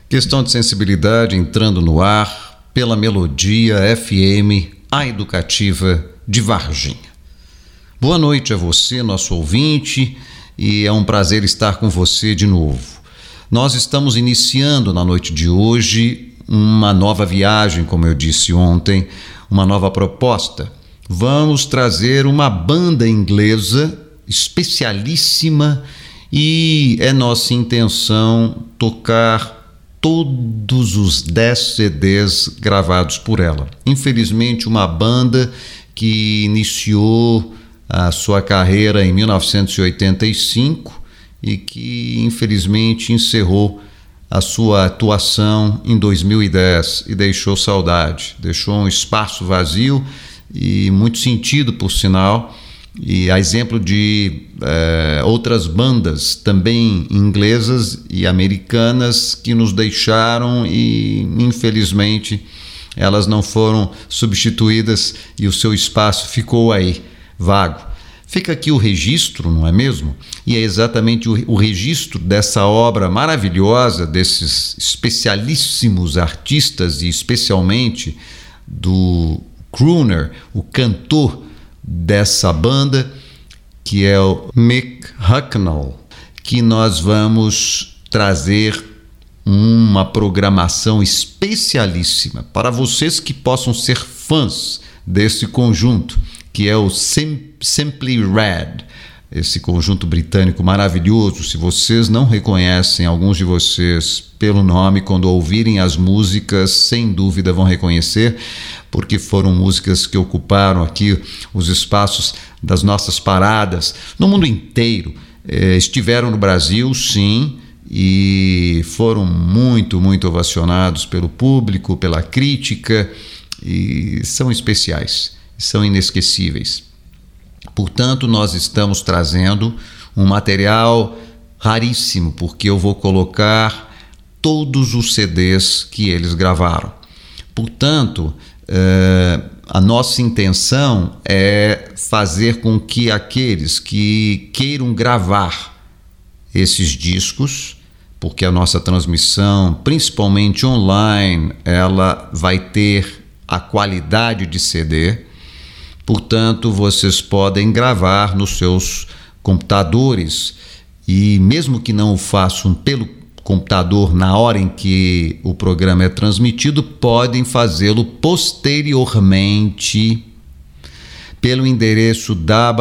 Questão de sensibilidade entrando no ar pela Melodia FM, a educativa de Varginha. Boa noite a você, nosso ouvinte, e é um prazer estar com você de novo. Nós estamos iniciando na noite de hoje uma nova viagem, como eu disse ontem, uma nova proposta. Vamos trazer uma banda inglesa especialíssima e é nossa intenção tocar todos os 10 CDs gravados por ela. Infelizmente, uma banda que iniciou a sua carreira em 1985 e que infelizmente encerrou a sua atuação em 2010 e deixou saudade, deixou um espaço vazio e muito sentido, por sinal, e a exemplo de outras bandas também inglesas e americanas que nos deixaram e infelizmente elas não foram substituídas e o seu espaço ficou aí, vago. Fica aqui o registro, não é mesmo? E é exatamente o registro dessa obra maravilhosa, desses especialíssimos artistas e especialmente do crooner, o cantor dessa banda, que é o Mick Hucknall, que nós vamos trazer uma programação especialíssima para vocês que possam ser fãs desse conjunto, que é o Simply Red, esse conjunto britânico maravilhoso. Se vocês não reconhecem, alguns de vocês, pelo nome, quando ouvirem as músicas, sem dúvida vão reconhecer, porque foram músicas que ocuparam aqui os espaços das nossas paradas no mundo inteiro. Estiveram no Brasil, sim, e foram muito, muito ovacionados pelo público, pela crítica, e são especiais, são inesquecíveis. Portanto, nós estamos trazendo um material raríssimo, porque eu vou colocar todos os CDs que eles gravaram. Portanto, a nossa intenção é fazer com que aqueles que queiram gravar esses discos, porque a nossa transmissão, principalmente online, ela vai ter a qualidade de CD. Portanto, vocês podem gravar nos seus computadores e mesmo que não o façam pelo computador na hora em que o programa é transmitido, podem fazê-lo posteriormente pelo endereço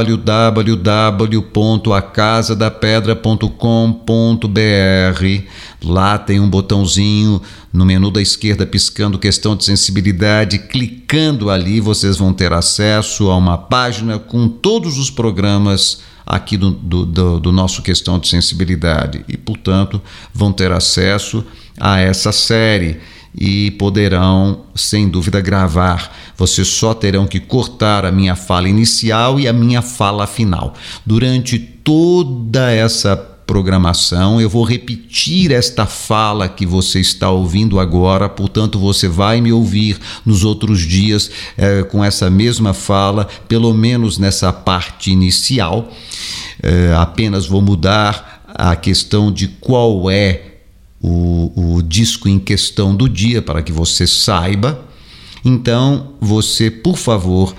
www.acasadapedra.com.br. Lá tem um botãozinho no menu da esquerda piscando questão de sensibilidade. Clicando ali, vocês vão ter acesso a uma página com todos os programas aqui do nosso questão de sensibilidade e, portanto, vão ter acesso a essa série e poderão, sem dúvida, gravar. Vocês só terão que cortar a minha fala inicial e a minha fala final. Durante toda essa programação, eu vou repetir esta fala que você está ouvindo agora, portanto, você vai me ouvir nos outros dias com essa mesma fala, pelo menos nessa parte inicial. Apenas vou mudar a questão de qual é o disco em questão do dia, para que você saiba. Então, você, por favor,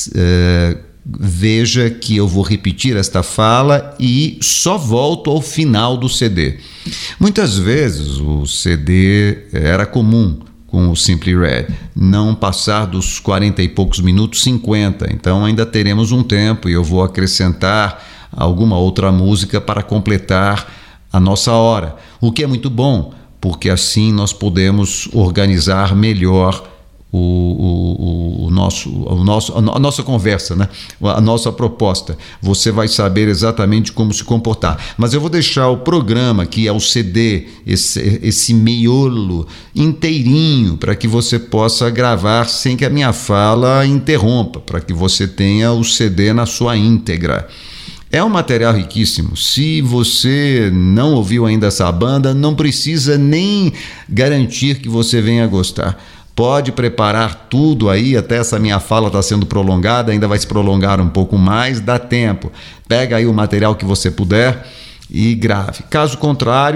veja que eu vou repetir esta fala e só volto ao final do CD. Muitas vezes o CD era comum com o Simply Red não passar dos 40 e poucos minutos, 50. Então ainda teremos um tempo e eu vou acrescentar alguma outra música para completar a nossa hora, o que é muito bom, porque assim nós podemos organizar melhor a nossa conversa, né? A nossa proposta. Você vai saber exatamente como se comportar. Mas eu vou deixar o programa, que é o CD, esse miolo inteirinho, para que você possa gravar sem que a minha fala interrompa, para que você tenha o CD na sua íntegra. É um material riquíssimo. Se você não ouviu ainda essa banda, não precisa nem garantir que você venha gostar. Pode preparar tudo aí, até essa minha fala está sendo prolongada, ainda vai se prolongar um pouco mais, dá tempo. Pega aí o material que você puder e grave. Caso contrário,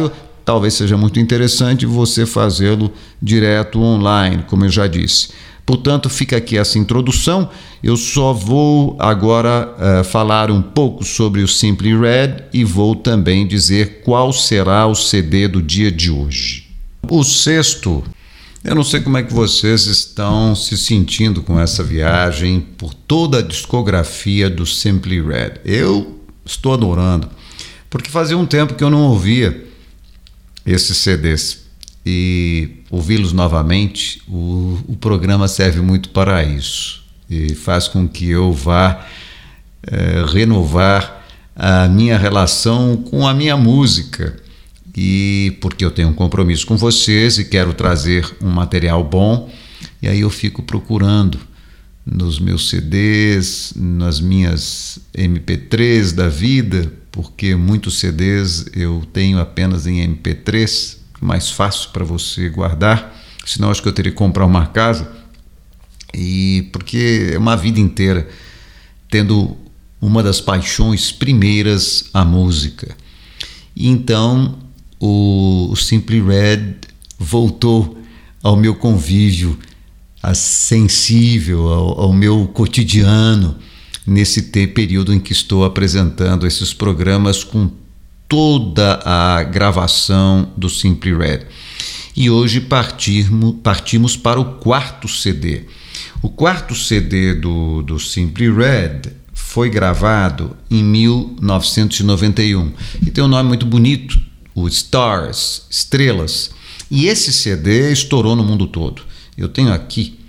talvez seja muito interessante você fazê-lo direto online, como eu já disse. Portanto, fica aqui essa introdução. Eu só vou agora falar um pouco sobre o Simply Red e vou também dizer qual será o CD do dia de hoje. O sexto, eu não sei como é que vocês estão se sentindo com essa viagem por toda a discografia do Simply Red. Eu estou adorando, porque fazia um tempo que eu não ouvia esses CDs. E ouvi-los novamente, o programa serve muito para isso e faz com que eu vá renovar a minha relação com a minha música, e porque eu tenho um compromisso com vocês e quero trazer um material bom, e aí eu fico procurando nos meus CDs, nas minhas MP3 da vida, porque muitos CDs eu tenho apenas em MP3, mais fácil para você guardar, senão acho que eu teria que comprar uma casa, e porque é uma vida inteira tendo uma das paixões primeiras a música. E então o Simply Red voltou ao meu convívio sensível, ao meu cotidiano, nesse período em que estou apresentando esses programas com toda a gravação do Simply Red. E hoje partimos para o quarto CD. O quarto CD do Simply Red foi gravado em 1991 e tem um nome muito bonito, o Stars, Estrelas. E esse CD estourou no mundo todo. Eu tenho aqui,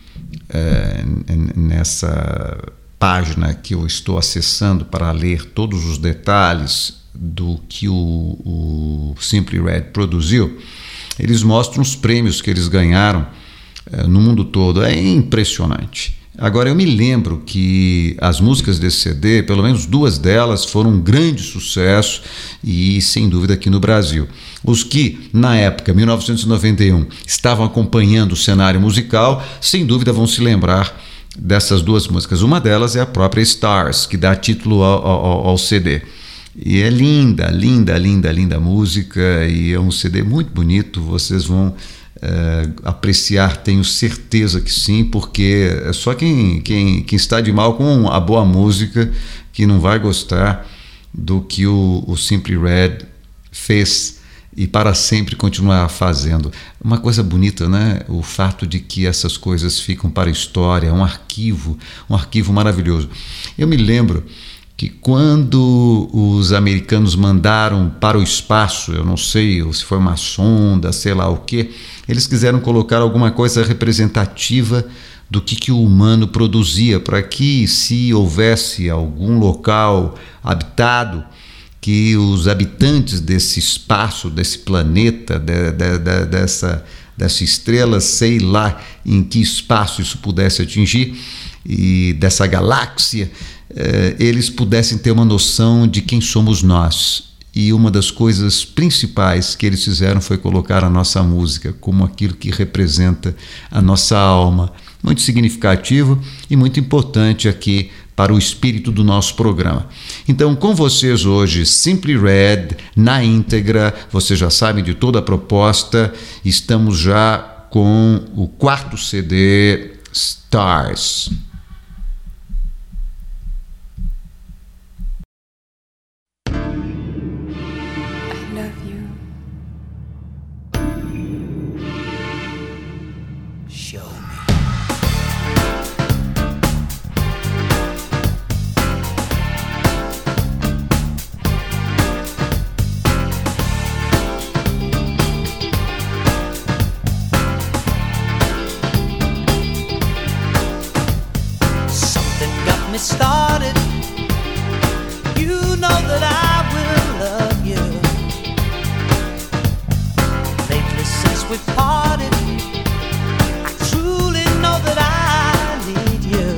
nessa página que eu estou acessando para ler todos os detalhes do que o Simply Red produziu, eles mostram os prêmios que eles ganharam no mundo todo. É impressionante. Agora, eu me lembro que as músicas desse CD, pelo menos 2 delas, foram um grande sucesso e, sem dúvida, aqui no Brasil. Os que, na época, 1991, estavam acompanhando o cenário musical, sem dúvida vão se lembrar dessas 2 músicas. Uma delas é a própria Stars, que dá título ao CD. E é linda, linda, linda, linda música, e é um CD muito bonito. Vocês vão apreciar, tenho certeza que sim, porque é só quem está de mal com a boa música que não vai gostar do que o Simply Red fez e para sempre continuar fazendo. Uma coisa bonita, né? O fato de que essas coisas ficam para a história, um arquivo maravilhoso. Eu me lembro que quando os americanos mandaram para o espaço, eu não sei se foi uma sonda, sei lá o que, eles quiseram colocar alguma coisa representativa do que o humano produzia, para que, se houvesse algum local habitado, que os habitantes desse espaço, desse planeta, dessa estrela, sei lá em que espaço isso pudesse atingir, e dessa galáxia, eles pudessem ter uma noção de quem somos nós. E uma das coisas principais que eles fizeram foi colocar a nossa música como aquilo que representa a nossa alma. Muito significativo e muito importante aqui para o espírito do nosso programa. Então, com vocês hoje, Simply Red na íntegra. Vocês já sabem de toda a proposta. Estamos já com o quarto CD, Stars. Started, you know that I will love you. Lately since we parted, I truly know that I need you.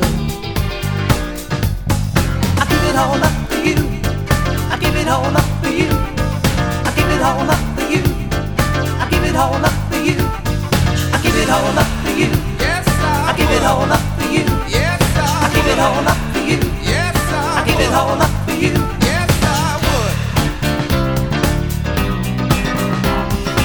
I give it all up for you. I give it all up for you. I give it all up for you. I give it all up for you. I give it all up for you. Yes, I give it all up for you. Yes, I give it all up. Yes, I give it all up for you. Yes, I would.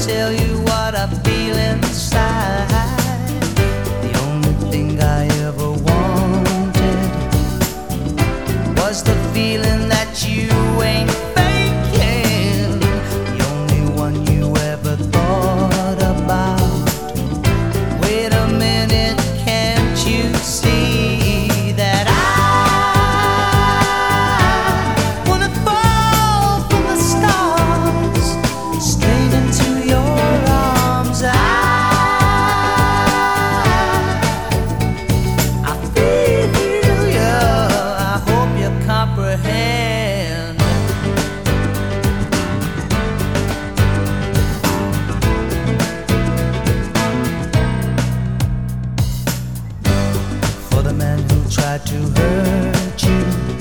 tell you what I feel inside. The only thing I ever wanted was the feeling that you ain't faking. The only one you ever thought about. Wait a minute, can't you see that I wanna fall from the stars straight into your arms? I feel you, I hope you comprehend. For the man who tried to hurt you,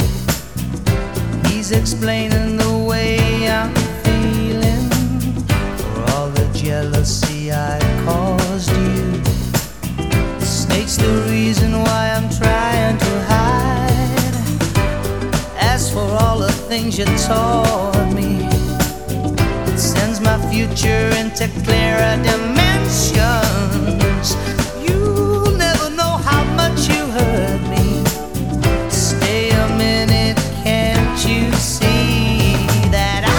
he's explaining the way I'm feeling. For all the jealousy I caused you, the snake's the reason why I'm trying to hide. As for all the things you taught me, it sends my future into clearer dimensions. You'll never know how much you hurt me. Stay a minute, can't you see that I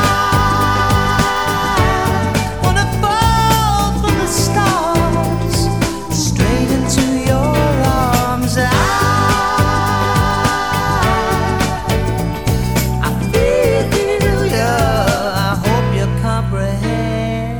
wanna fall from the stars straight into your arms? I feel you, I hope you comprehend.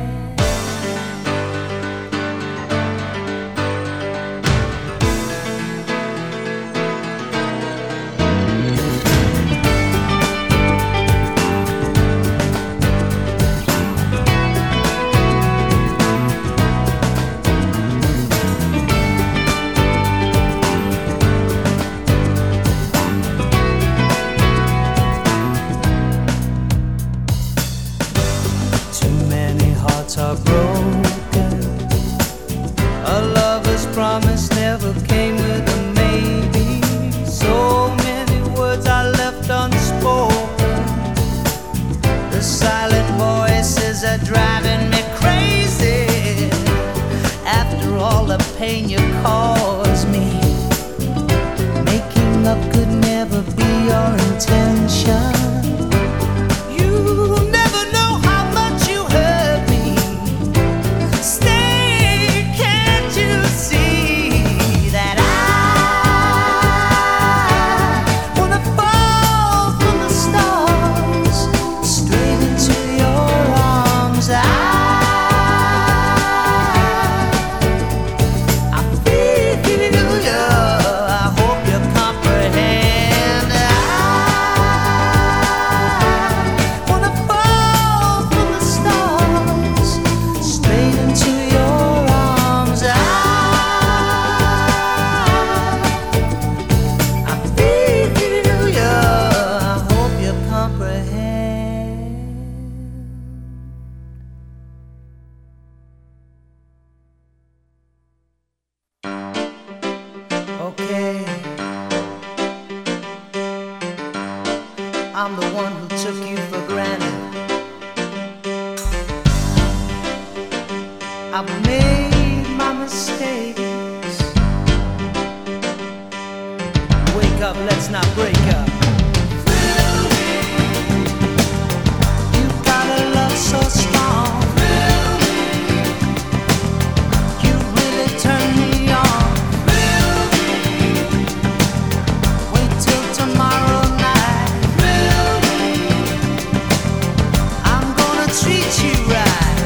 Too many hearts are broken. A lover's promise never came with a maybe. So many words are left unspoken. The silent voices are driving me crazy. After all the pain you caused me, making up could never be your intention. You'll never know how much you hurt me. Stay, can't you see that I wanna fall from the stars straight into your arms? I feel you, I hope you comprehend. I wanna fall from the stars straight into your arms. I feel you, I hope you comprehend. Okay, I'm the one who took you for granted. I've made my mistakes. Wake up, let's not break up. You've got a love so strong. You really turn me on. Wait till tomorrow night. I'm gonna treat you right.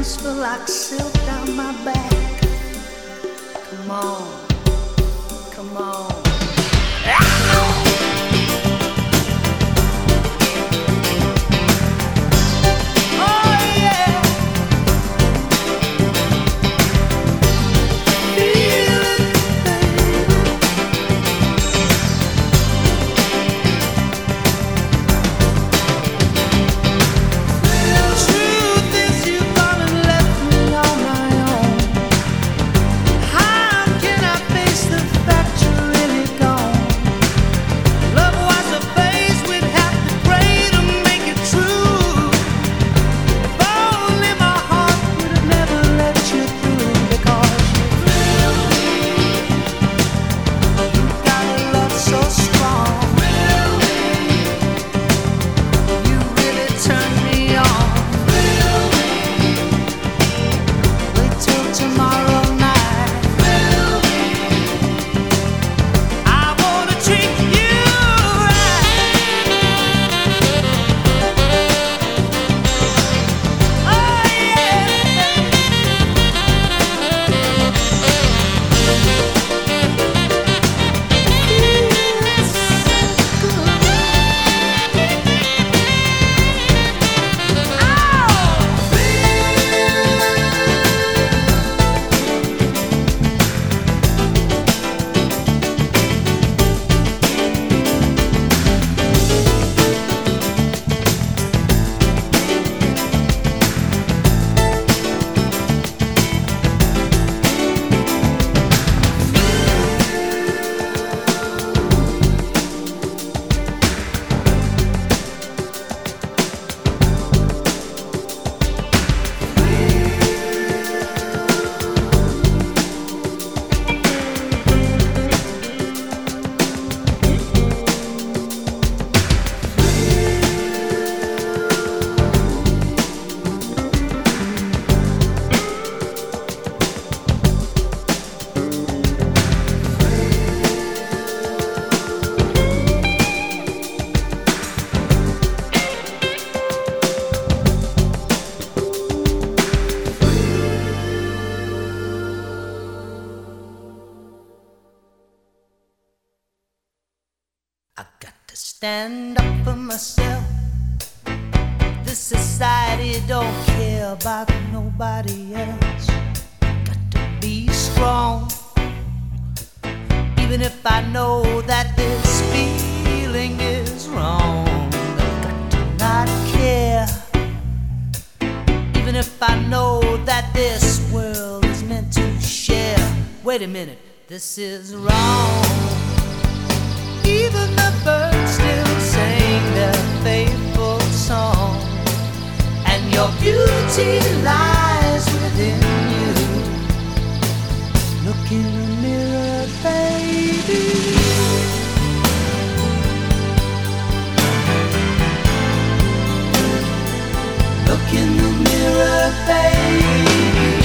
hands feel like silk down my back. Come on, come on. Stand up for myself. This society don't care about nobody else. Got to be strong, even if I know that this feeling is wrong. Got to not care, even if I know that this world is meant to share. Wait a minute, this is wrong. Even the birds still sing their faithful song, and your beauty lies within you. Look in the mirror, baby. Look in the mirror, baby.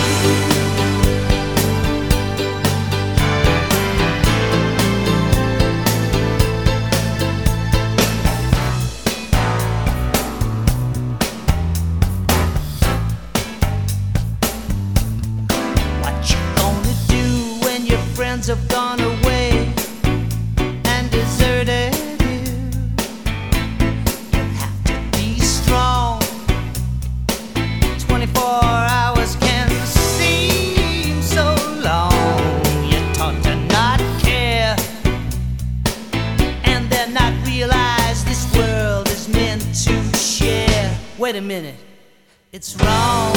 Have gone away and deserted you. You have to be strong. 24 hours can seem so long. You're taught to not care and then not realize this world is meant to share. Wait a minute, it's wrong.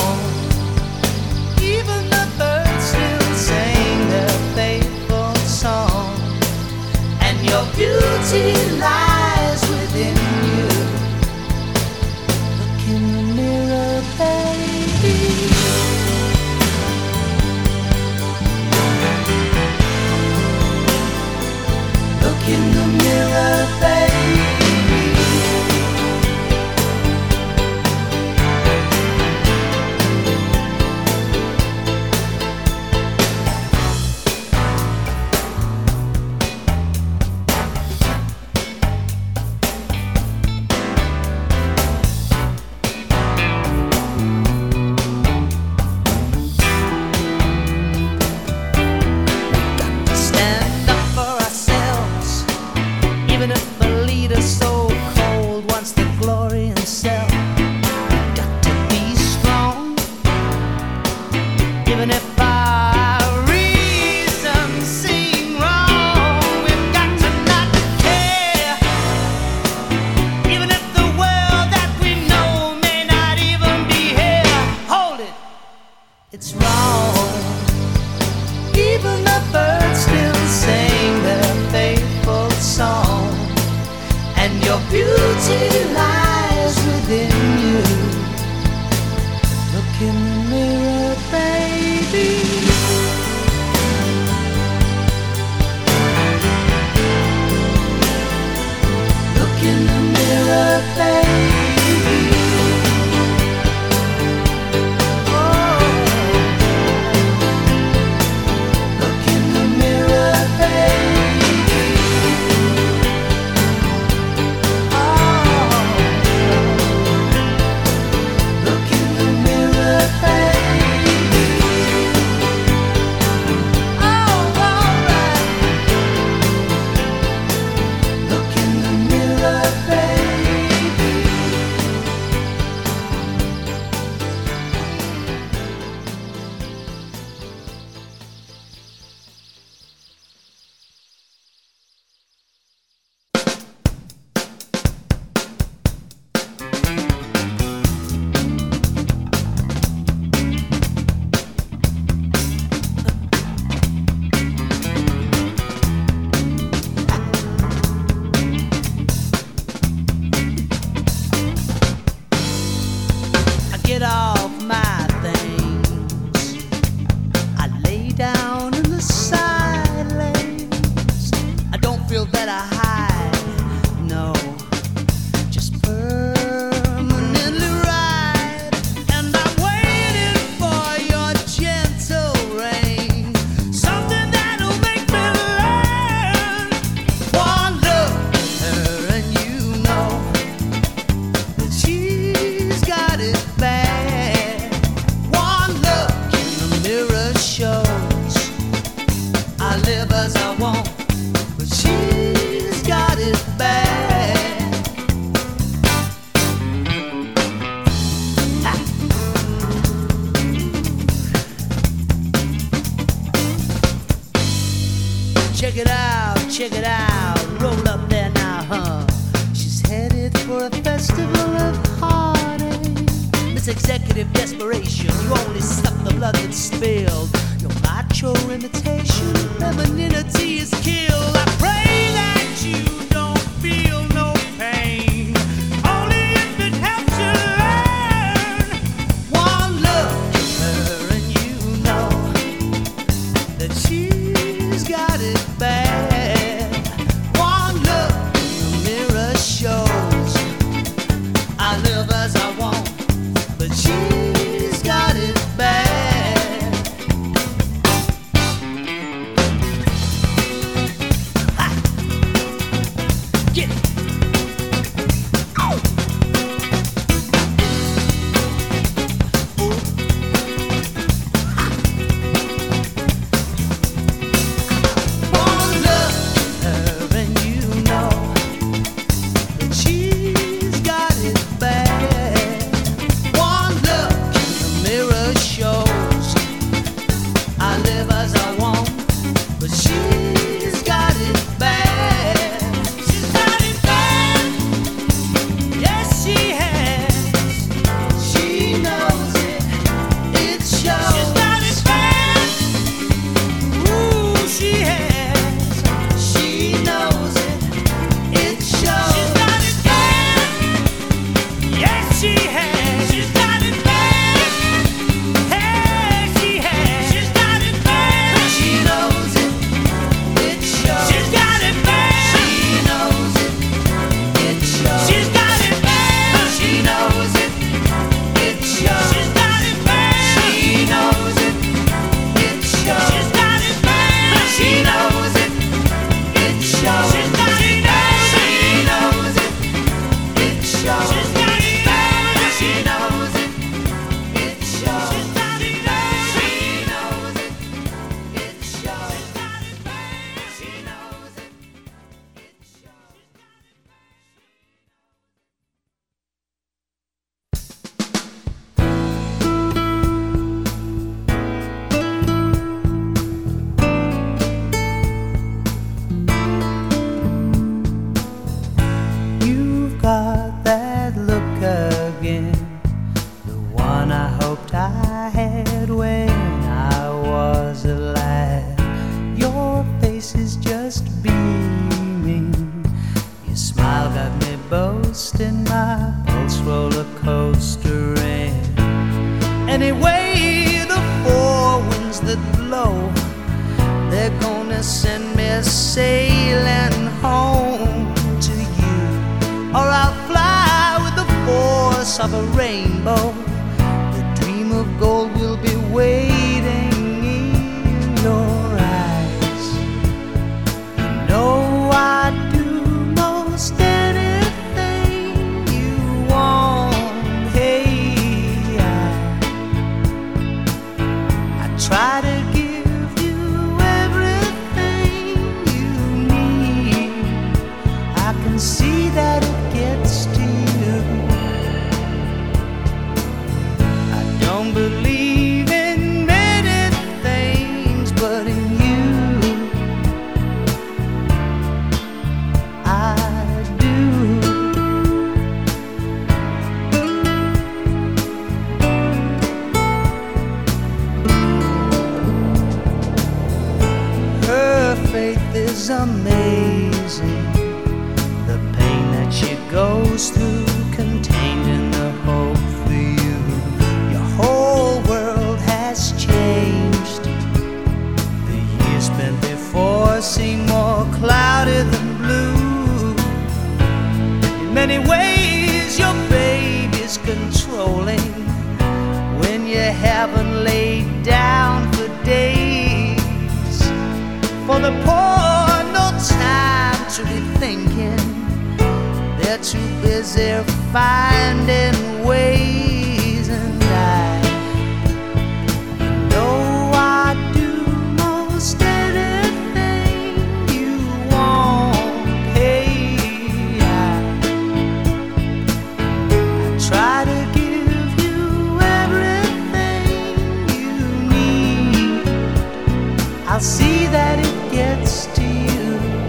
Even the birds still sing their faithful song, and your beauty lies within you. Look in the mirror, baby. Look in the mirror, baby. Even if our reasons seem wrong, we've got to not care. Even if the world that we know may not even be here. Hold it, it's wrong. Even the birds still sing their faithful song, and your beauty lies within you. Look in the mirror, baby. Look in the mirror, baby. Oh. Look in the mirror, baby. Oh. Look in the mirror, baby. Oh, alright. Look in the mirror, baby. I get off my things. I lay down in the side lanes. I don't feel that I hide, no. Just permanently ride. And I'm waiting for your gentle rain. Something that'll make me learn. One look at her and you know that she's got it bad. One look in the mirror shows I live as I want, but she's got it bad. Ha. Check it out, roll up there now, huh? She's headed for a festival of heartache. This executive desperation, you only suck the blood that's spilled. Your macho imitation, femininity is killed. I pray that you don't feel no pain, only if it helps you learn. One look at her and you know that she's got it bad. One look in the mirror shows I live as I want, but she's got it bad. know they're gonna send me sailing home to you, or I'll fly with the force of a rainbow. The dream of gold will be waiting in your eyes. You know I'd do most anything you want. Hey, I try to give you everything you need. I can see that it gets to you. I don't believe in many things, but in you I do. Her faith is amazing. The pain that she goes through, contained in the hope for you. Your whole world has changed. The years spent before seem more cloudy than blue. In many ways, your baby's controlling when you haven't laid down for days. For the poor, no time to be thinking. They're too busy finding ways, and I know I do most anything you want. Hey, I try to give you everything you need. I'll see that it gets to you.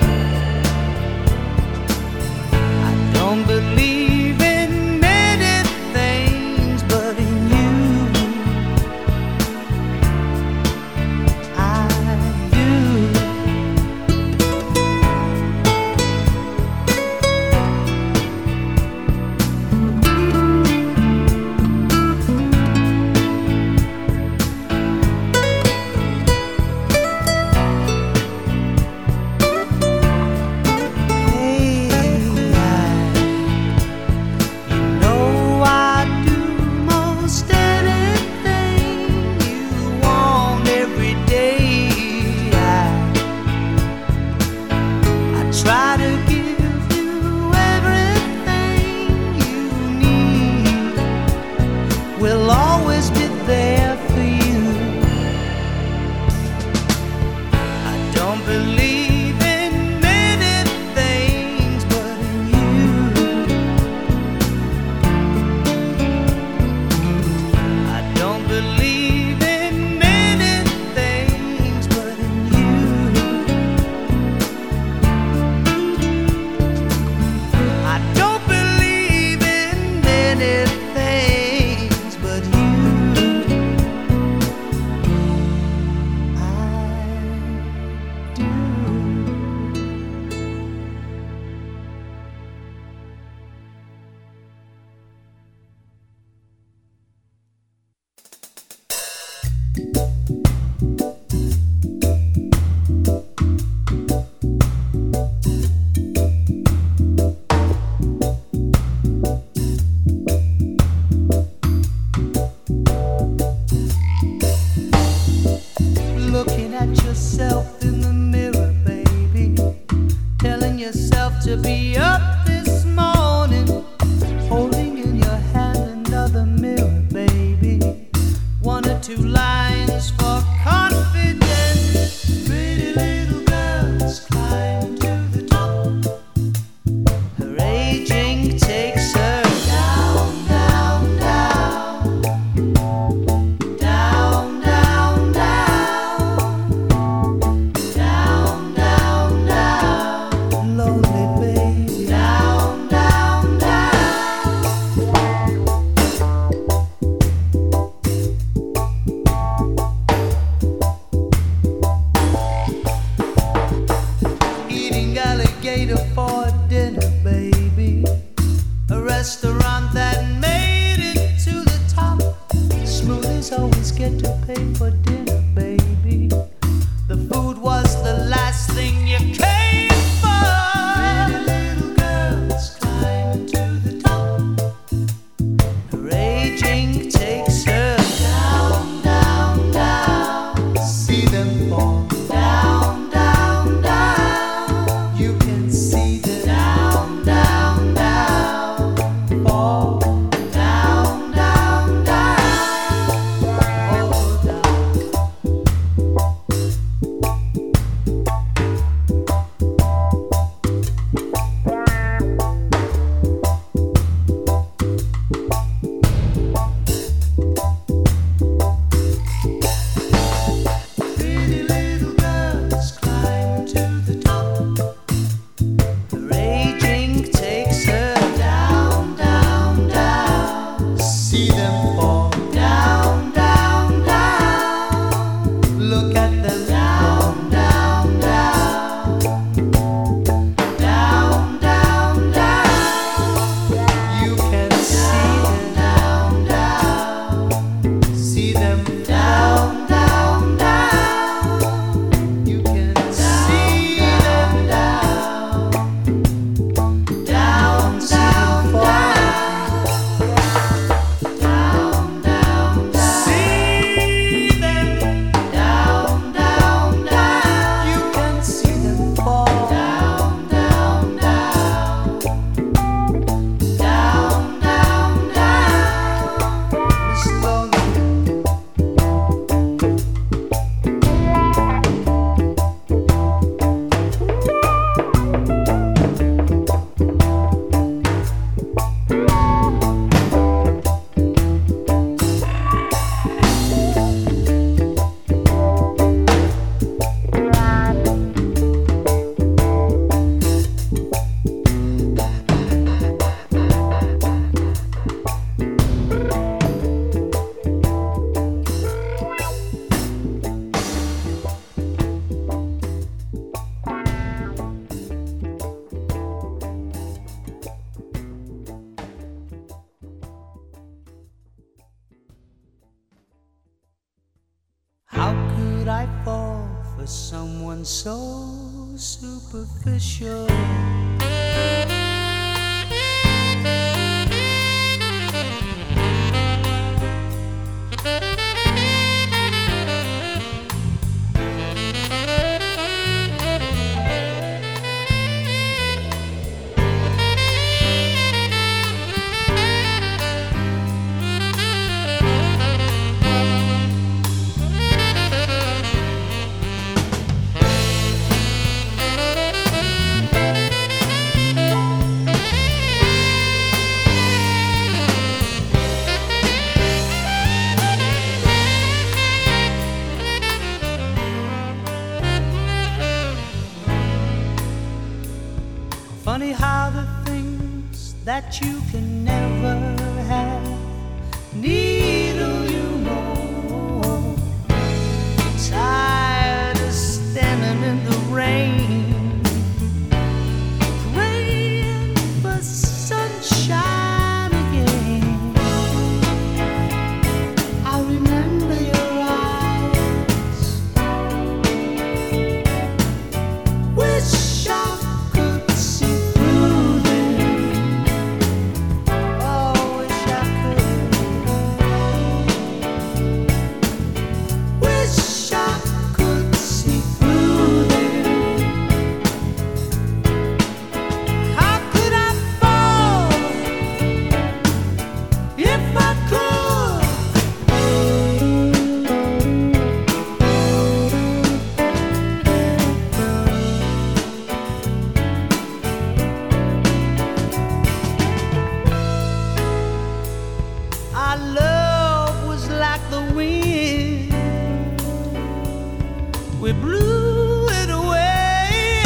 I don't believe in many things, but in you I do. Try to give you everything you need. We'll always be there for you. I don't believe in many things, but in you I don't believe in many things, but in you I don't believe in many things, but you I do. Looking at yourself in the mirror, baby, telling yourself to be up this morning, holding in your hand another mirror, baby, 1 or 2 lines for confidence. Pretty little girls climb to the top. Her aging takes her down, down, down, down, down, down, down, down, lonely baby, down, down, down. Eating alligator for dinner, baby, a restaurant that made it to the top. Smoothies always get to pay for dinner, baby. How could I fall for someone so superficial? Funny how the things that you can never have needle you more. Tired of standing in the rain, praying for sunshine again. I remember your eyes. Wish I our love was like the wind, we blew it away.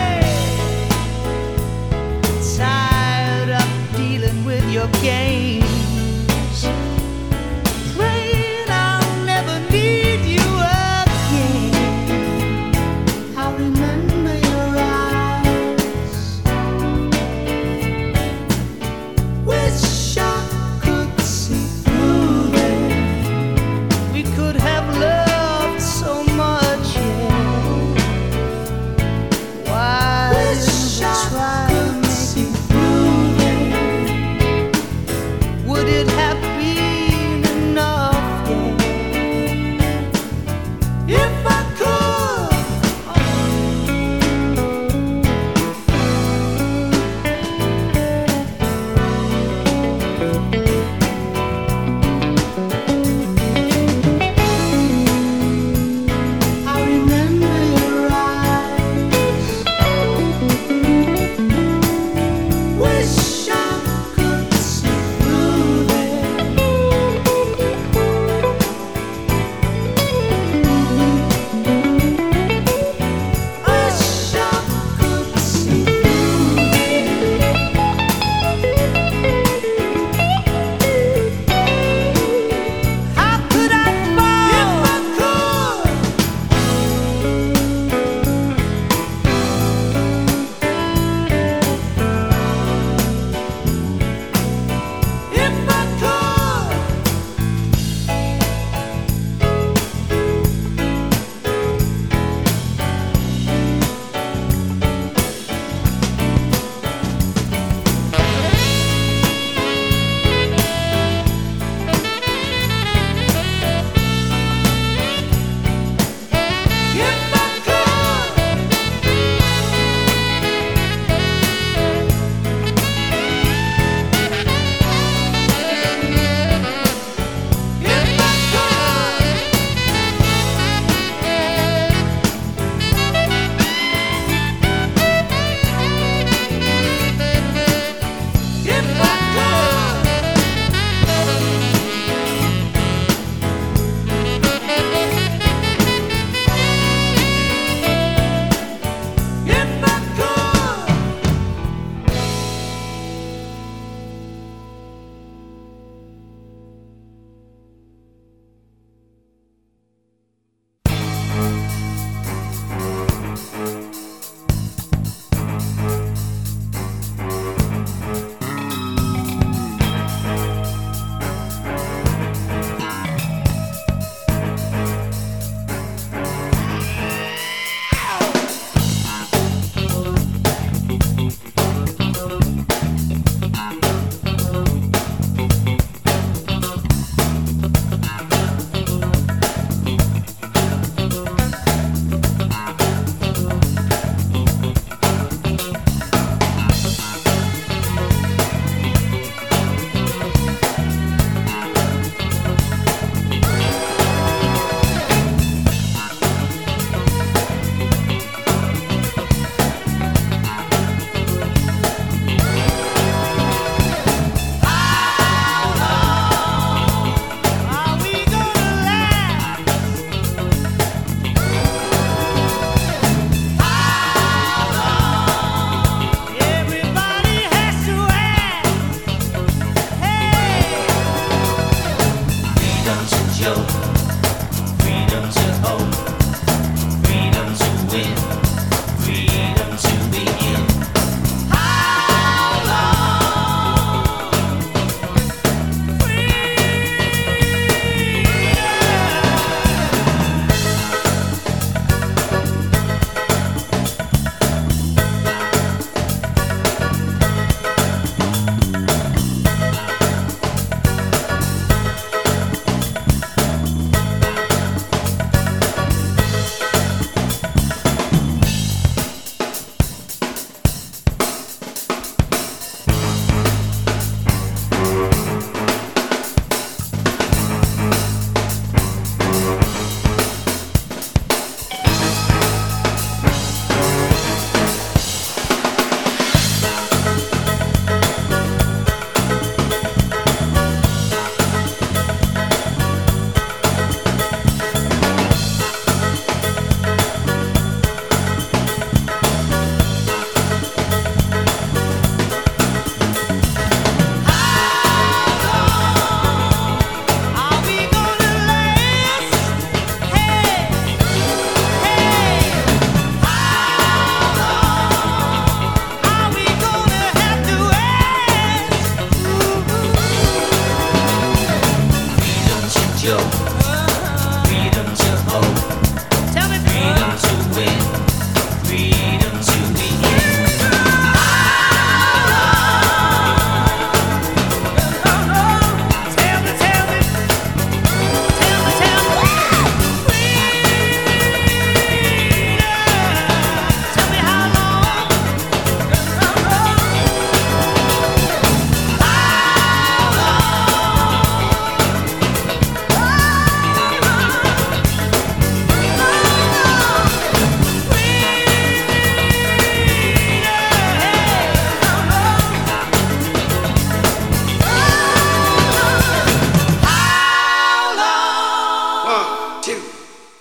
Tired of dealing with your games, praying I'll never need you again. I remember your eyes. Wish I could have loved so much, yeah. Why didn't you try to make it through there? Would it have been enough, yeah, if I could?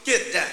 Get down.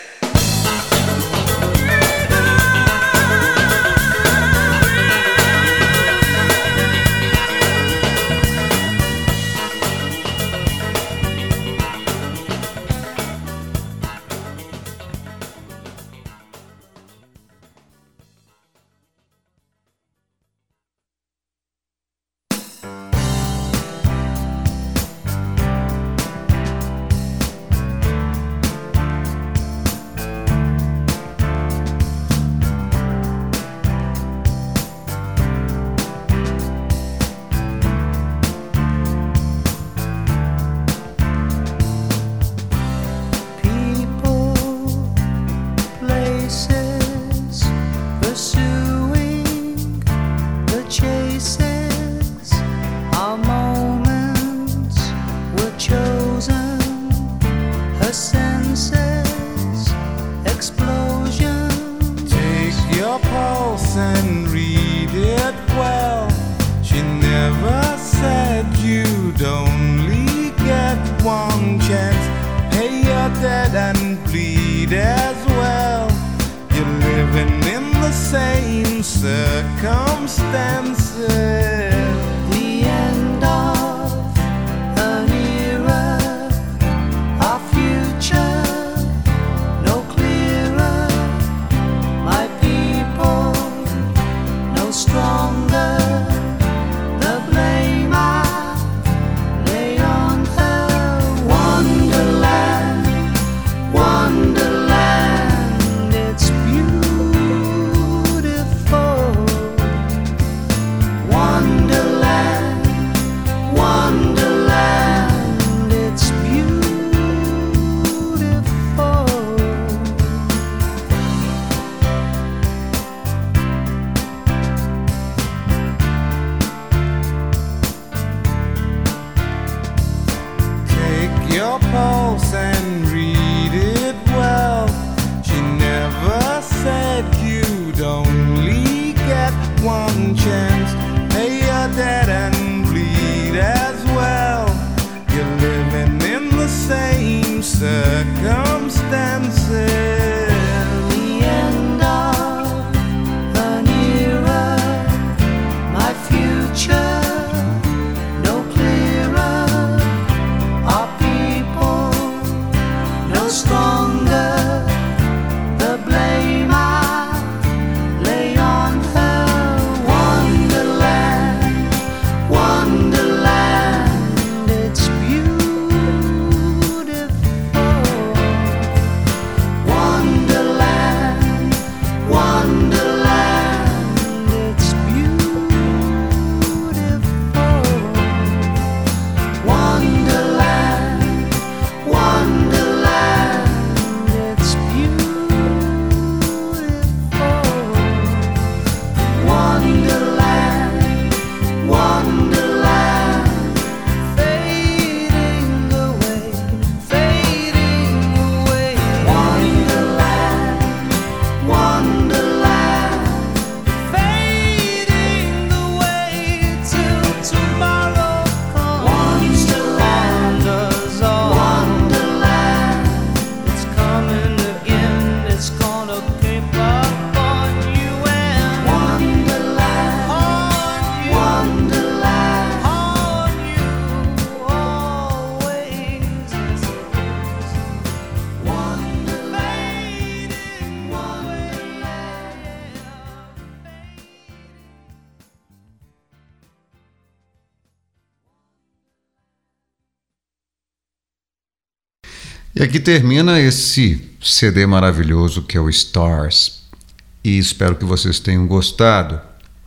E aqui termina esse CD maravilhoso que é o Stars. E espero que vocês tenham gostado.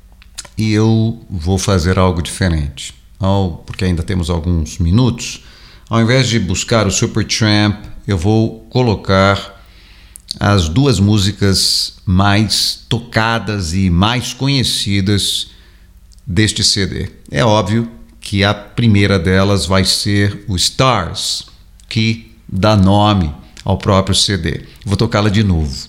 E eu vou fazer algo diferente. Porque ainda temos alguns minutos. Ao invés de buscar o Supertramp, eu vou colocar as duas músicas mais tocadas e mais conhecidas deste CD. É óbvio que a primeira delas vai ser o Stars, que dá nome ao próprio CD. Vou tocá-la de novo.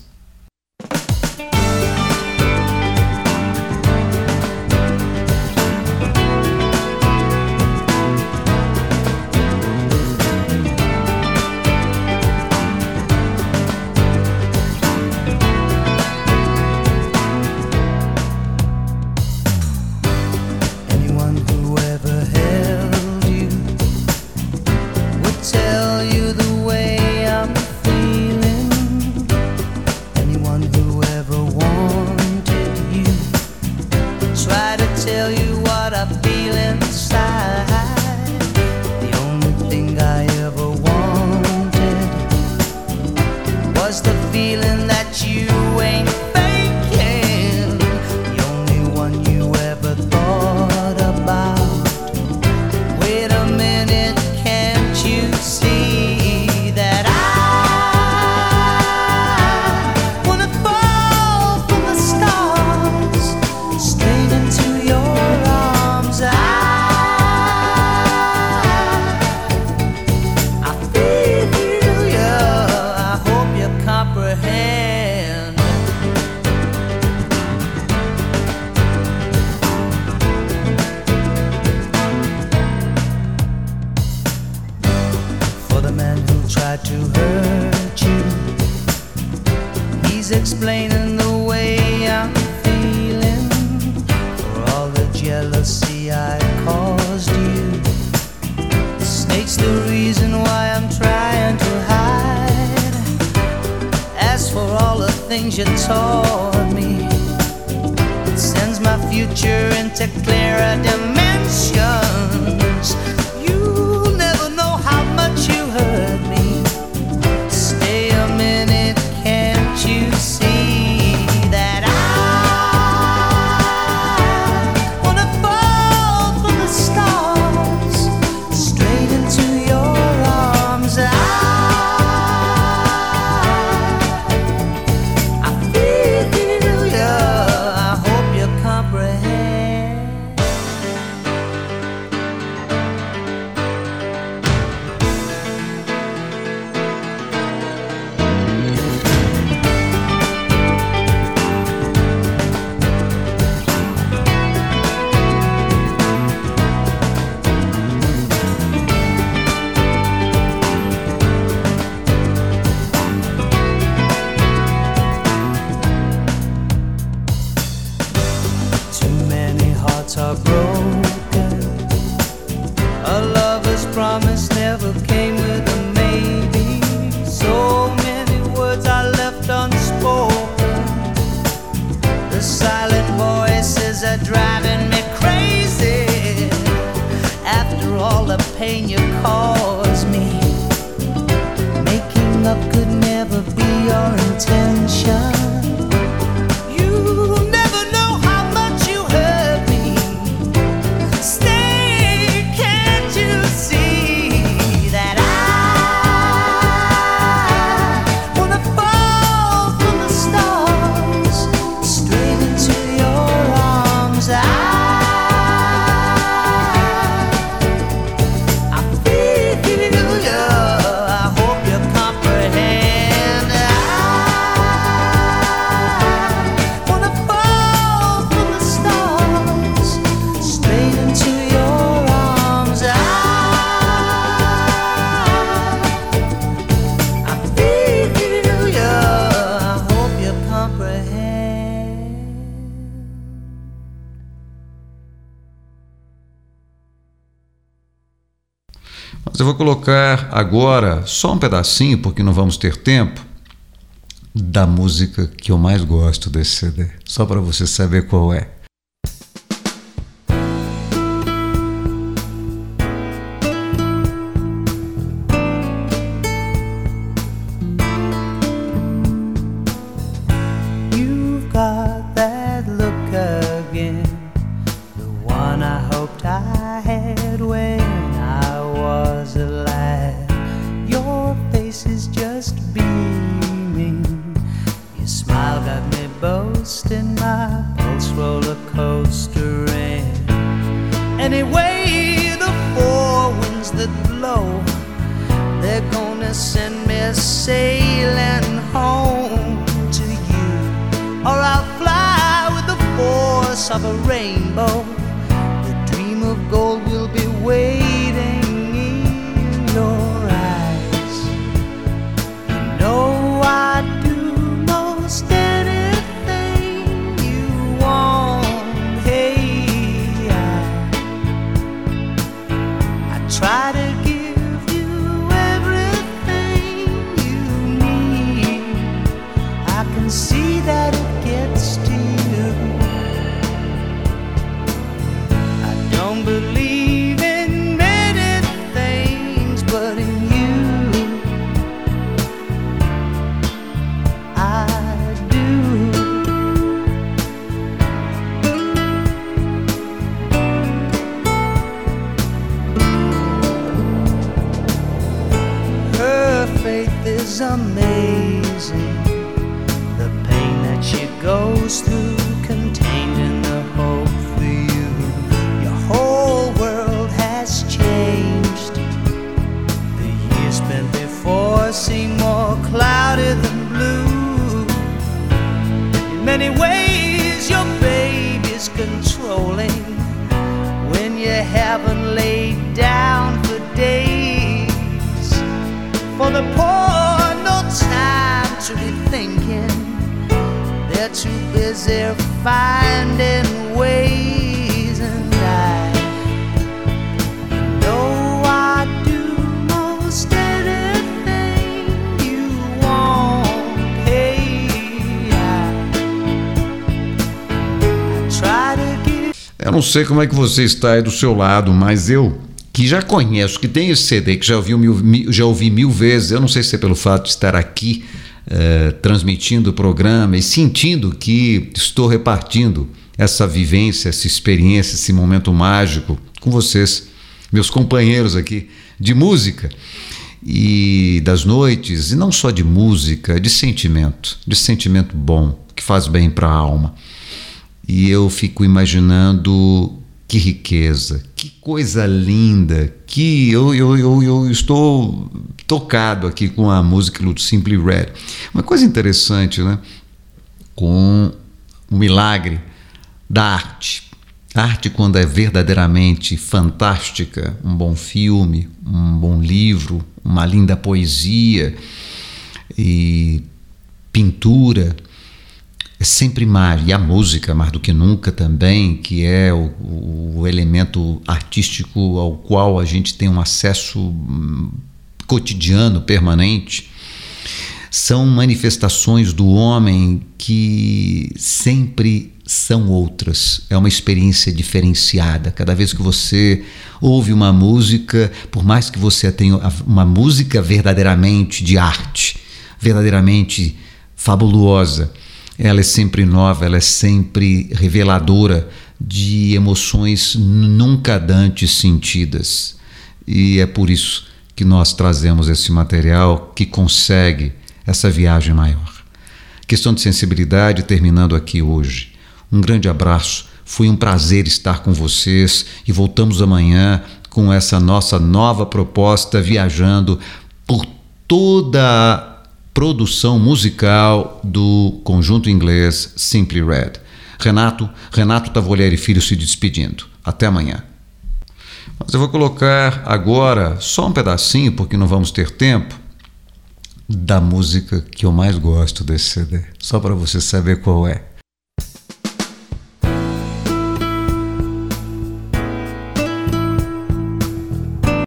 'cause the feeling that you ain't faking, the only one you ever thought about. Wait a minute, can't you see that I wanna fall from the stars straight into your arms? I feel you, I hope you comprehend. For the man who tried to hurt you, he's explaining the way I'm feeling. For all the jealousy I caused you, the snake's the reason why I'm trying to hide. As for all the things you taught me, it sends my future into clearer dimensions. You'll never know how much you hurt me. Stay a minute, can't you see that I wanna fall from the stars straight into your arms? I feel you, I hope you comprehend. Too many hearts are broken. A lover's promise never came with a maybe. So many words are left unspoken. The silent voices are driving me crazy. After all the pain you caused me, making up could never be your intention. You never know how much you hurt me. Stay, can't you see that I wanna fall from the stars straight into your arms? I feel you, I hope you comprehend. I wanna fall from the stars straight into your arms. I feel you, I hope you comprehend. Mas eu vou colocar agora só um pedacinho, porque não vamos ter tempo, da música que eu mais gosto desse CD, só para você saber qual é. You've got that look again, the one I hoped I had when I was alive. Your face is just beaming, your smile got me boasting, my pulse roller coastering. Anyway, the four winds that blow, they're gonna send me sailing home to you, or I'll fly with the force of a rainbow. The dream of gold will be waiting in your eyes. You know I'd do most anything you want. Hey, I try to give you everything you need. I can see that it gets to you. I don't believe in goes through, contained in the hope for you. Your whole world has changed. The years spent before seem more cloudy than blue. In many ways your baby's controlling when you haven't laid down for days. For the poor, no time to be thinking. They're too busy finding ways. And I know I do most anything you want. Hey, I try to give. Eu não sei como é que você está aí do seu lado, mas eu, que já conheço, que tem esse CD, que já ouvi mil vezes, eu não sei se é pelo fato de estar aqui transmitindo o programa e sentindo que estou repartindo essa vivência, essa experiência, esse momento mágico com vocês, meus companheiros aqui de música e das noites, e não só de música, de sentimento bom, que faz bem para a alma. E eu fico imaginando que riqueza, que coisa linda, que eu estou tocado aqui com a música do Simply Red. Uma coisa interessante, né? Com o milagre da arte. A arte, quando é verdadeiramente fantástica, um bom filme, um bom livro, uma linda poesia e pintura, é sempre mais, e a música mais do que nunca também, que é o elemento artístico ao qual a gente tem um acesso cotidiano, permanente, são manifestações do homem que sempre são outras. É uma experiência diferenciada. Cada vez que você ouve uma música, por mais que você tenha uma música verdadeiramente de arte, verdadeiramente fabulosa, ela é sempre nova, ela é sempre reveladora de emoções nunca dantes sentidas. E é por isso que nós trazemos esse material que consegue essa viagem maior. Questão de sensibilidade terminando aqui hoje. Um grande abraço, foi um prazer estar com vocês e voltamos amanhã com essa nossa nova proposta, viajando por toda a produção musical do conjunto inglês Simply Red. Renato Tavolieri Filho se despedindo. Até amanhã. Mas eu vou colocar agora só um pedacinho, porque não vamos ter tempo, da música que eu mais gosto desse CD. Só para você saber qual é.